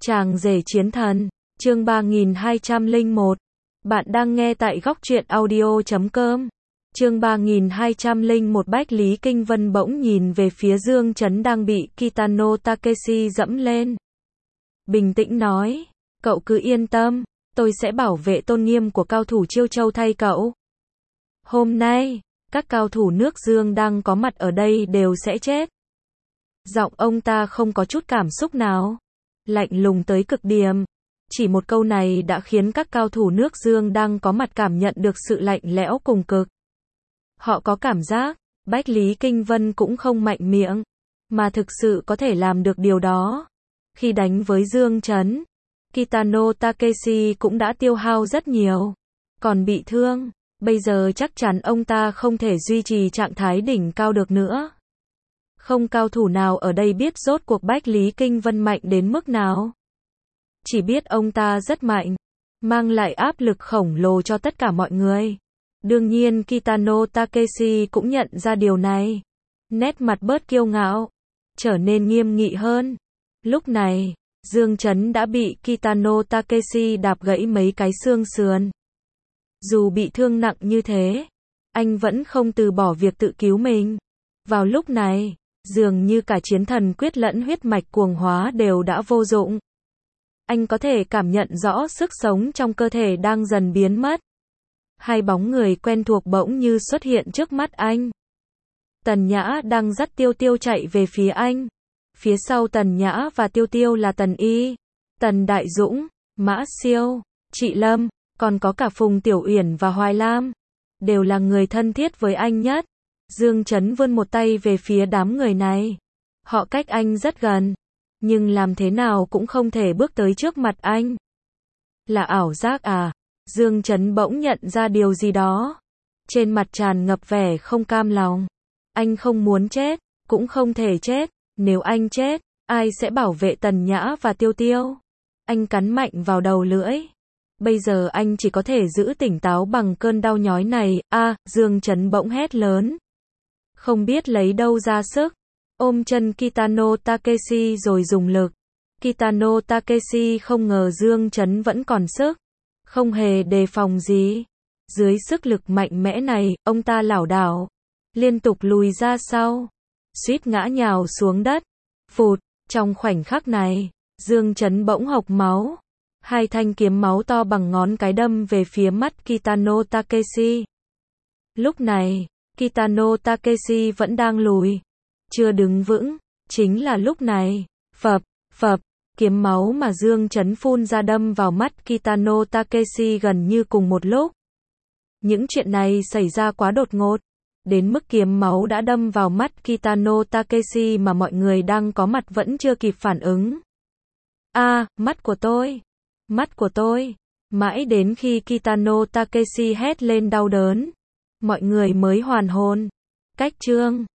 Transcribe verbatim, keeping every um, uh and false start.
Chàng rể chiến thần, chương ba nghìn hai trăm lẻ một. Bạn đang nghe tại góc truyện audio chấm com. Chương ba nghìn hai trăm lẻ một. Bách Lý Kinh Vân bỗng nhìn về phía Dương Chấn đang bị Kitano Takeshi dẫm lên. Bình tĩnh nói, cậu cứ yên tâm, tôi sẽ bảo vệ tôn nghiêm của cao thủ Chiêu Châu thay cậu. Hôm nay, các cao thủ nước Dương đang có mặt ở đây đều sẽ chết. Giọng ông ta không có chút cảm xúc nào, lạnh lùng tới cực điểm. Chỉ một câu này đã khiến các cao thủ nước Dương đang có mặt cảm nhận được sự lạnh lẽo cùng cực. Họ có cảm giác, Bách Lý Kinh Vân cũng không mạnh miệng, mà thực sự có thể làm được điều đó. Khi đánh với Dương Chấn, Kitano Takeshi cũng đã tiêu hao rất nhiều, còn bị thương, bây giờ chắc chắn ông ta không thể duy trì trạng thái đỉnh cao được nữa. Không cao thủ nào ở đây biết rốt cuộc Bách Lý Kinh Vân mạnh đến mức nào. Chỉ biết ông ta rất mạnh, mang lại áp lực khổng lồ cho tất cả mọi người. Đương nhiên Kitano Takeshi cũng nhận ra điều này. Nét mặt bớt kiêu ngạo, trở nên nghiêm nghị hơn. Lúc này, Dương Chấn đã bị Kitano Takeshi đạp gãy mấy cái xương sườn. Dù bị thương nặng như thế, anh vẫn không từ bỏ việc tự cứu mình. Vào lúc này, dường như cả chiến thần quyết lẫn huyết mạch cuồng hóa đều đã vô dụng. Anh có thể cảm nhận rõ sức sống trong cơ thể đang dần biến mất. Hai bóng người quen thuộc bỗng như xuất hiện trước mắt anh. Tần Nhã đang dắt Tiêu Tiêu chạy về phía anh. Phía sau Tần Nhã và Tiêu Tiêu là Tần Y, Tần Đại Dũng, Mã Siêu, Trị Lâm, còn có cả Phùng Tiểu Uyển và Hoài Lam. Đều là người thân thiết với anh nhất. Dương Chấn vươn một tay về phía đám người này. Họ cách anh rất gần, nhưng làm thế nào cũng không thể bước tới trước mặt anh. Là ảo giác à? Dương Chấn bỗng nhận ra điều gì đó. Trên mặt tràn ngập vẻ không cam lòng. Anh không muốn chết, cũng không thể chết. Nếu anh chết, ai sẽ bảo vệ Tần Nhã và Tiêu Tiêu? Anh cắn mạnh vào đầu lưỡi. Bây giờ anh chỉ có thể giữ tỉnh táo bằng cơn đau nhói này. A, à, Dương Chấn bỗng hét lớn. Không biết lấy đâu ra sức, ôm chân Kitano Takeshi rồi dùng lực. Kitano Takeshi không ngờ Dương Chấn vẫn còn sức, không hề đề phòng gì. Dưới sức lực mạnh mẽ này, ông ta lảo đảo, liên tục lùi ra sau, suýt ngã nhào xuống đất. Phụt, trong khoảnh khắc này, Dương Chấn bỗng hộc máu. Hai thanh kiếm máu to bằng ngón cái đâm về phía mắt Kitano Takeshi. Lúc này, Kitano Takeshi vẫn đang lùi, chưa đứng vững. Chính là lúc này, phập, phập, kiếm máu mà Dương Chấn phun ra đâm vào mắt Kitano Takeshi gần như cùng một lúc. Những chuyện này xảy ra quá đột ngột, đến mức kiếm máu đã đâm vào mắt Kitano Takeshi mà mọi người đang có mặt vẫn chưa kịp phản ứng. A, à, mắt của tôi, mắt của tôi. Mãi đến khi Kitano Takeshi hét lên đau đớn, mọi người mới hoàn hồn. Cách chương